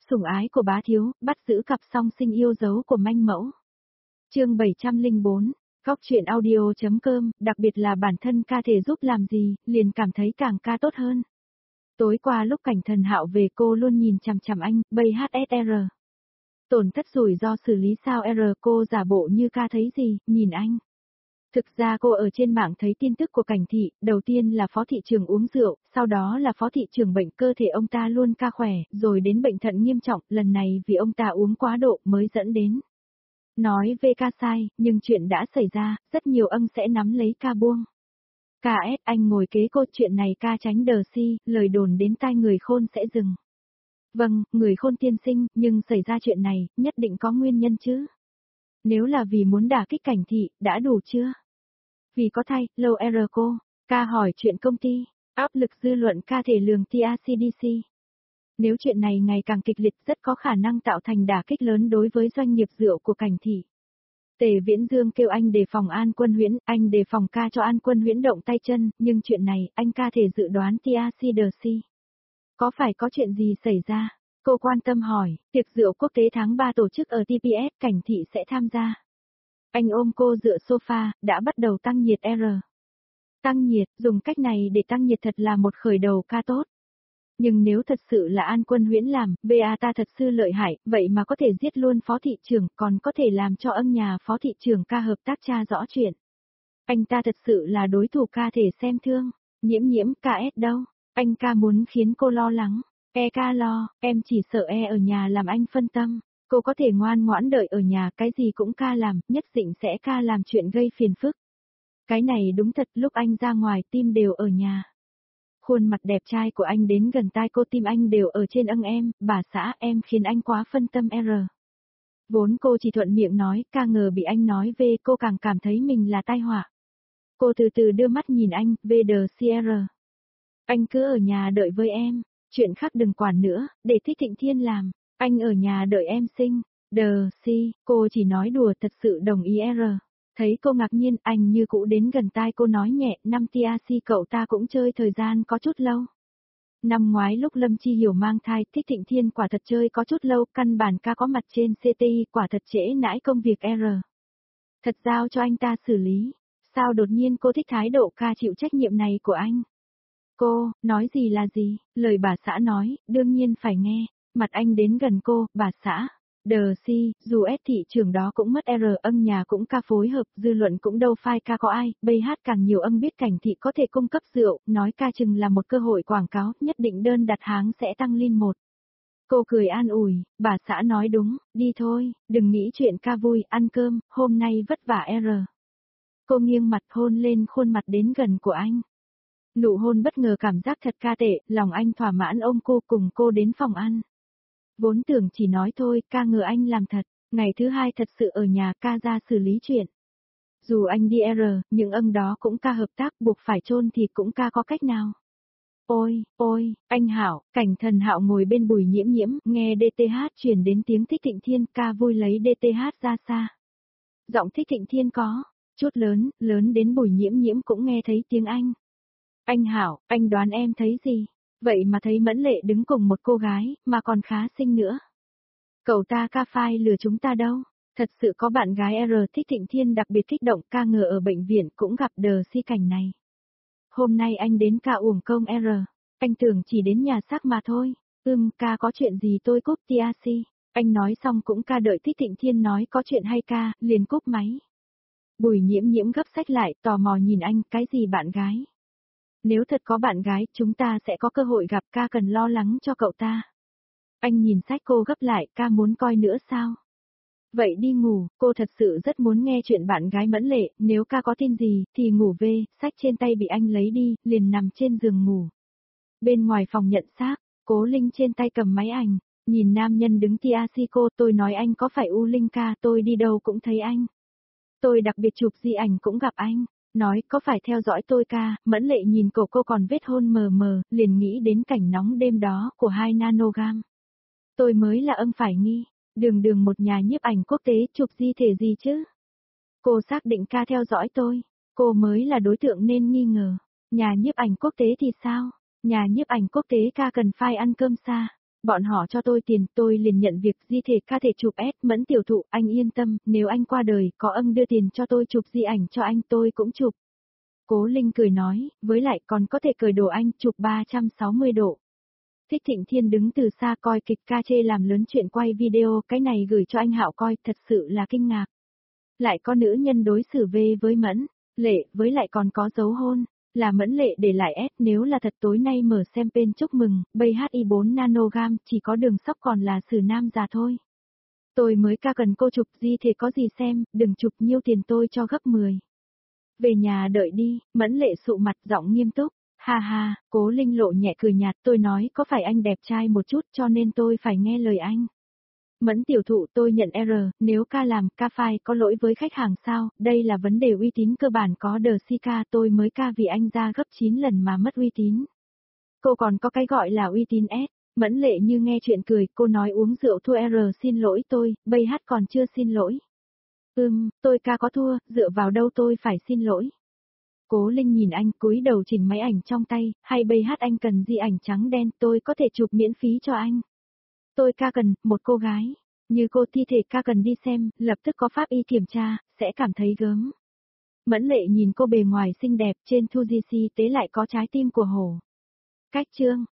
Sủng ái của bá thiếu, bắt giữ cặp song sinh yêu dấu của manh mẫu. Chương 704, góc truyện audio.com, đặc biệt là bản thân ca thể giúp làm gì, liền cảm thấy càng ca tốt hơn. Tối qua lúc Cảnh Thần Hạo về cô luôn nhìn chằm chằm anh, bay HSR. Tổn thất rủi ro xử lý sao R, cô giả bộ như ca thấy gì, nhìn anh. Thực ra cô ở trên mạng thấy tin tức của Cảnh thị, đầu tiên là phó thị trưởng uống rượu, sau đó là phó thị trưởng bệnh cơ thể ông ta luôn ca khỏe, rồi đến bệnh thận nghiêm trọng, lần này vì ông ta uống quá độ mới dẫn đến. Nói về ca sai, nhưng chuyện đã xảy ra, rất nhiều âng sẽ nắm lấy ca buông. KS anh ngồi kế cô, chuyện này ca tránh đờ si, lời đồn đến tai người khôn sẽ dừng. Vâng, người khôn tiên sinh, nhưng xảy ra chuyện này, nhất định có nguyên nhân chứ. Nếu là vì muốn đả kích Cảnh thị, đã đủ chưa? Vì có thay, lâu R cô, ca hỏi chuyện công ty, áp lực dư luận ca thể lường TACDC. Nếu chuyện này ngày càng kịch liệt rất có khả năng tạo thành đả kích lớn đối với doanh nghiệp rượu của Cảnh thị. Tề Viễn Dương kêu anh đề phòng An Quân Huyễn, anh đề phòng ca cho An Quân Huyễn động tay chân, nhưng chuyện này, anh ca thể dự đoán TACDC. Có phải có chuyện gì xảy ra? Cô quan tâm hỏi, tiệc rượu quốc tế tháng 3 tổ chức ở TPS, Cảnh thị sẽ tham gia. Anh ôm cô dựa sofa, đã bắt đầu tăng nhiệt R. Tăng nhiệt, dùng cách này để tăng nhiệt thật là một khởi đầu ca tốt. Nhưng nếu thật sự là An Quân Huyễn làm, BA ta thật sự lợi hại, vậy mà có thể giết luôn phó thị trưởng, còn có thể làm cho ân nhà phó thị trưởng ca hợp tác tra rõ chuyện. Anh ta thật sự là đối thủ ca thể xem thương, nhiễm KS đâu, anh ca muốn khiến cô lo lắng, ca lo, em chỉ sợ ở nhà làm anh phân tâm. Cô có thể ngoan ngoãn đợi ở nhà, cái gì cũng ca làm, nhất định sẽ ca làm chuyện gây phiền phức. Cái này đúng thật, lúc anh ra ngoài tim đều ở nhà. Khuôn mặt đẹp trai của anh đến gần tai cô, tim anh đều ở trên âng em, bà xã em khiến anh quá phân tâm R. Vốn cô chỉ thuận miệng nói, ca ngờ bị anh nói về cô càng cảm thấy mình là tai họa. Cô từ từ đưa mắt nhìn anh, VDCR. Anh cứ ở nhà đợi với em, chuyện khác đừng quản nữa, để Thích Thịnh Thiên làm. Anh ở nhà đợi em sinh, cô chỉ nói đùa thật sự đồng ý R. Thấy cô ngạc nhiên, anh như cũ đến gần tai cô nói nhẹ, năm TAC cậu ta cũng chơi thời gian có chút lâu. Năm ngoái lúc Lâm Chi Hiểu mang thai, Thích Thịnh Thiên quả thật chơi có chút lâu, căn bản ca có mặt trên CTI quả thật trễ nãi công việc R. Thật giao cho anh ta xử lý, sao đột nhiên cô thích thái độ ca chịu trách nhiệm này của anh? Cô, nói gì là gì, lời bà xã nói, đương nhiên phải nghe. Mặt anh đến gần cô, bà xã. Dù S thị trường đó cũng mất R, ân nhà cũng ca phối hợp, dư luận cũng đâu phai ca có ai, bây hát càng nhiều ân biết Cảnh thị có thể cung cấp rượu, nói ca chừng là một cơ hội quảng cáo, nhất định đơn đặt hàng sẽ tăng lên một. Cô cười an ủi, bà xã nói đúng, đi thôi, đừng nghĩ chuyện ca vui, ăn cơm, hôm nay vất vả R. Cô nghiêng mặt hôn lên khuôn mặt đến gần của anh. Nụ hôn bất ngờ cảm giác thật ca tệ, lòng anh thỏa mãn ôm cô cùng cô đến phòng ăn. Vốn tưởng chỉ nói thôi, ca ngờ anh làm thật, ngày thứ hai thật sự ở nhà ca ra xử lý chuyện. Dù anh đi R, những ân đó cũng ca hợp tác, buộc phải chôn thì cũng ca có cách nào. Ôi, anh Hạo, Cảnh Thần Hạo ngồi bên Bùi Nhiễm Nhiễm, nghe DTH truyền đến tiếng Thích Thịnh Thiên, ca vui lấy DTH ra xa. Giọng Thích Thịnh Thiên có chút lớn đến Bùi Nhiễm Nhiễm cũng nghe thấy tiếng anh. Anh Hạo, anh đoán em thấy gì? Vậy mà thấy Mẫn Lệ đứng cùng một cô gái, mà còn khá xinh nữa. Cậu ta ca phai lừa chúng ta đâu. Thật sự có bạn gái R. Thích Thịnh Thiên đặc biệt kích động, ca ngờ ở bệnh viện cũng gặp đờ si cảnh này. Hôm nay anh đến ca uổng công R. Anh tưởng chỉ đến nhà xác mà thôi. Ca có chuyện gì tôi cúp TAC. Anh nói xong cũng ca đợi Thích Thịnh Thiên nói có chuyện hay ca, liền cúp máy. Bùi Nhiễm Nhiễm gấp sách lại, tò mò nhìn anh, cái gì bạn gái? Nếu thật có bạn gái, chúng ta sẽ có cơ hội gặp, ca cần lo lắng cho cậu ta. Anh nhìn sách cô gấp lại, ca muốn coi nữa sao? Vậy đi ngủ, cô thật sự rất muốn nghe chuyện bạn gái Mẫn Lệ, nếu ca có tin gì, thì ngủ về, sách trên tay bị anh lấy đi, liền nằm trên giường ngủ. Bên ngoài phòng nhận xác, Cố Linh trên tay cầm máy ảnh, nhìn nam nhân đứng TAC cô, tôi nói anh có phải U Linh ca, tôi đi đâu cũng thấy anh. Tôi đặc biệt chụp di ảnh cũng gặp anh. Nói có phải theo dõi tôi ca, Mẫn Lệ nhìn cổ cô còn vết hôn mờ mờ, liền nghĩ đến cảnh nóng đêm đó của 2 nanogam. Tôi mới là phải nghi, đường một nhà nhiếp ảnh quốc tế chụp di thể gì chứ? Cô xác định ca theo dõi tôi, cô mới là đối tượng nên nghi ngờ. Nhà nhiếp ảnh quốc tế thì sao? Nhà nhiếp ảnh quốc tế ca cần file ăn cơm xa. Bọn họ cho tôi tiền, tôi liền nhận việc di thể ca thể chụp S, Mẫn tiểu thụ, anh yên tâm, nếu anh qua đời, có ân đưa tiền cho tôi chụp di ảnh cho anh tôi cũng chụp. Cố Linh cười nói, với lại còn có thể cởi đồ anh chụp 360 độ. Thích Thịnh Thiên đứng từ xa coi kịch ca chê làm lớn chuyện quay video, cái này gửi cho anh Hạo coi, thật sự là kinh ngạc. Lại có nữ nhân đối xử về với Mẫn, Lệ, với lại còn có dấu hôn, là Mẫn Lệ để lại S, nếu là thật tối nay mở xem page chúc mừng, bay HI4 nanogam, chỉ có Đường Sóc còn là xử nam già thôi. Tôi mới ca cần cô chụp gì thì có gì xem, đừng chụp nhiêu tiền tôi cho gấp 10. Về nhà đợi đi, Mẫn Lệ sụ mặt giọng nghiêm túc. Ha ha, Cố Linh lộ nhẹ cười nhạt, tôi nói có phải anh đẹp trai một chút cho nên tôi phải nghe lời anh. Mẫn tiểu thụ, tôi nhận R, nếu ca làm, ca phải có lỗi với khách hàng sao, đây là vấn đề uy tín cơ bản, có đờ si ca, tôi mới ca vì anh ra gấp 9 lần mà mất uy tín. Cô còn có cái gọi là uy tín S. Mẫn Lệ như nghe chuyện cười, cô nói uống rượu thua R, xin lỗi tôi, bay hát còn chưa xin lỗi. Tôi ca có thua, dựa vào đâu tôi phải xin lỗi. Cố Linh nhìn anh cúi đầu chỉnh máy ảnh trong tay, hay bay hát anh cần gì ảnh trắng đen, tôi có thể chụp miễn phí cho anh. Tôi ca cần, một cô gái, như cô thi thể ca cần đi xem, lập tức có pháp y kiểm tra, sẽ cảm thấy gớm. Mẫn Lệ nhìn cô bề ngoài xinh đẹp, trên thu di si tế lại có trái tim của hổ. Cách chương.